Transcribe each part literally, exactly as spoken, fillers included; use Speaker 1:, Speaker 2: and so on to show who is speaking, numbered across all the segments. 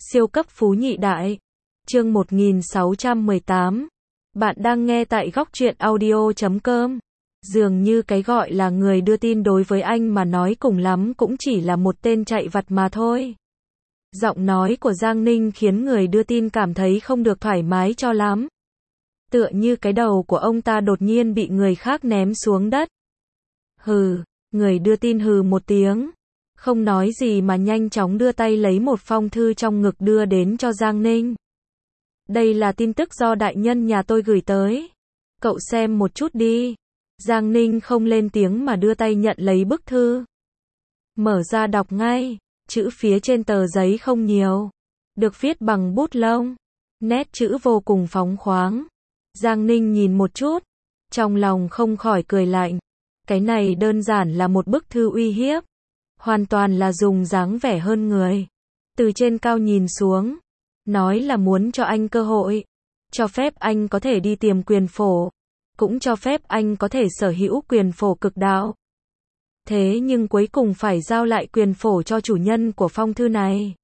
Speaker 1: Siêu cấp phú nhị đại. Chương một nghìn sáu trăm mười tám. Bạn đang nghe tại góc truyện audio chấm com. Dường như cái gọi là người đưa tin đối với anh mà nói cùng lắm cũng chỉ là một tên chạy vặt mà thôi. Giọng nói của Giang Ninh khiến người đưa tin cảm thấy không được thoải mái cho lắm. Tựa như cái đầu của ông ta đột nhiên bị người khác ném xuống đất. Hừ, người đưa tin hừ một tiếng. Không nói gì mà nhanh chóng đưa tay lấy một phong thư trong ngực đưa đến cho Giang Ninh. Đây là tin tức do đại nhân nhà tôi gửi tới. Cậu xem một chút đi. Giang Ninh không lên tiếng mà đưa tay nhận lấy bức thư. Mở ra đọc ngay. Chữ phía trên tờ giấy không nhiều. Được viết bằng bút lông. Nét chữ vô cùng phóng khoáng. Giang Ninh nhìn một chút. Trong lòng không khỏi cười lạnh. Cái này đơn giản là một bức thư uy hiếp. Hoàn toàn là dùng dáng vẻ hơn người. Từ trên cao nhìn xuống. Nói là muốn cho anh cơ hội. Cho phép anh có thể đi tìm quyền phổ. Cũng cho phép anh có thể sở hữu quyền phổ cực đạo. Thế nhưng cuối cùng phải giao lại quyền phổ cho chủ nhân của phong thư này.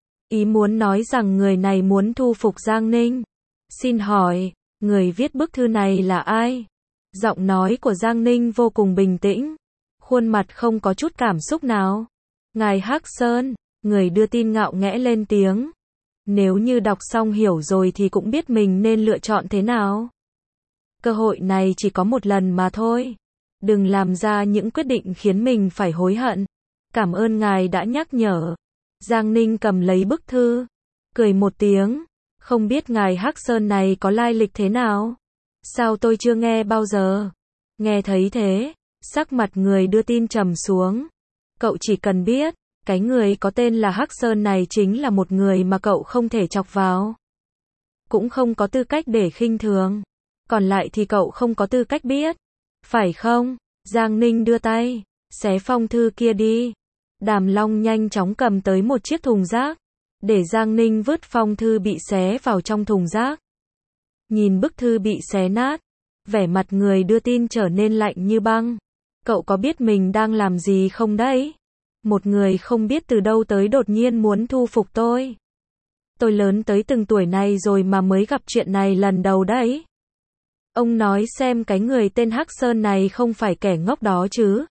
Speaker 1: Ý muốn nói rằng người này muốn thu phục Giang Ninh. Xin hỏi, người viết bức thư này là ai? Giọng nói của Giang Ninh vô cùng bình tĩnh. Khuôn mặt không có chút cảm xúc nào. Ngài Hắc Sơn, người đưa tin ngạo nghễ lên tiếng. Nếu như đọc xong hiểu rồi thì cũng biết mình nên lựa chọn thế nào. Cơ hội này chỉ có một lần mà thôi. Đừng làm ra những quyết định khiến mình phải hối hận. Cảm ơn ngài đã nhắc nhở. Giang Ninh cầm lấy bức thư. Cười một tiếng. Không biết ngài Hắc Sơn này có lai lịch thế nào? Sao tôi chưa nghe bao giờ? Nghe thấy thế. Sắc mặt người đưa tin trầm xuống. Cậu chỉ cần biết, cái người có tên là Hắc Sơn này chính là một người mà cậu không thể chọc vào. Cũng không có tư cách để khinh thường. Còn lại thì cậu không có tư cách biết. Phải không? Giang Ninh đưa tay, xé phong thư kia đi. Đàm Long nhanh chóng cầm tới một chiếc thùng rác. Để Giang Ninh vứt phong thư bị xé vào trong thùng rác. Nhìn bức thư bị xé nát. Vẻ mặt người đưa tin trở nên lạnh như băng. Cậu có biết mình đang làm gì không đấy? Một người không biết từ đâu tới đột nhiên muốn thu phục tôi. Tôi lớn tới từng tuổi này rồi mà mới gặp chuyện này lần đầu đấy. Ông nói xem cái người tên Hắc Sơn này không phải kẻ ngốc đó chứ.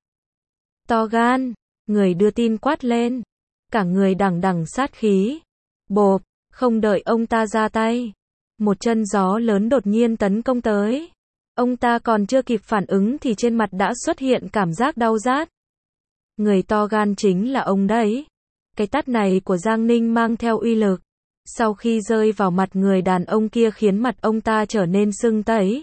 Speaker 1: To gan, người đưa tin quát lên. Cả người đằng đằng sát khí. Bộp, không đợi ông ta ra tay. Một chân gió lớn đột nhiên tấn công tới. Ông ta còn chưa kịp phản ứng thì trên mặt đã xuất hiện cảm giác đau rát. Người to gan chính là ông đấy. Cái tát này của Giang Ninh mang theo uy lực. Sau khi rơi vào mặt người đàn ông kia khiến mặt ông ta trở nên sưng tấy.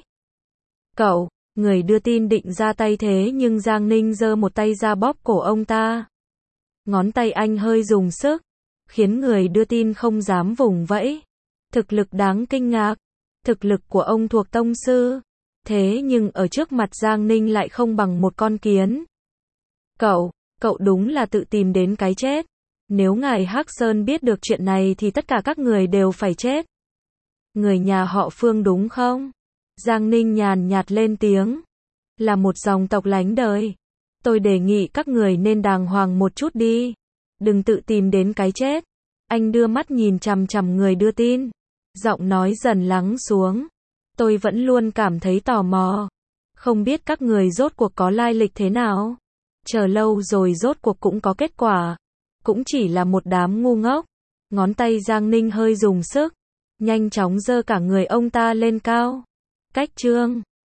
Speaker 1: Cậu, người đưa tin định ra tay thế nhưng Giang Ninh giơ một tay ra bóp cổ ông ta. Ngón tay anh hơi dùng sức. Khiến người đưa tin không dám vùng vẫy. Thực lực đáng kinh ngạc. Thực lực của ông thuộc tông sư. Thế nhưng ở trước mặt Giang Ninh lại không bằng một con kiến. Cậu, cậu đúng là tự tìm đến cái chết. Nếu ngài Hắc Sơn biết được chuyện này thì tất cả các người đều phải chết. Người nhà họ Phương đúng không? Giang Ninh nhàn nhạt lên tiếng. Là một dòng tộc lánh đời. Tôi đề nghị các người nên đàng hoàng một chút đi. Đừng tự tìm đến cái chết. Anh đưa mắt nhìn chằm chằm người đưa tin. Giọng nói dần lắng xuống. Tôi vẫn luôn cảm thấy tò mò. Không biết các người rốt cuộc có lai lịch thế nào. Chờ lâu rồi rốt cuộc cũng có kết quả. Cũng chỉ là một đám ngu ngốc. Ngón tay Giang Ninh hơi dùng sức. Nhanh chóng giơ cả người ông ta lên cao. Cách chương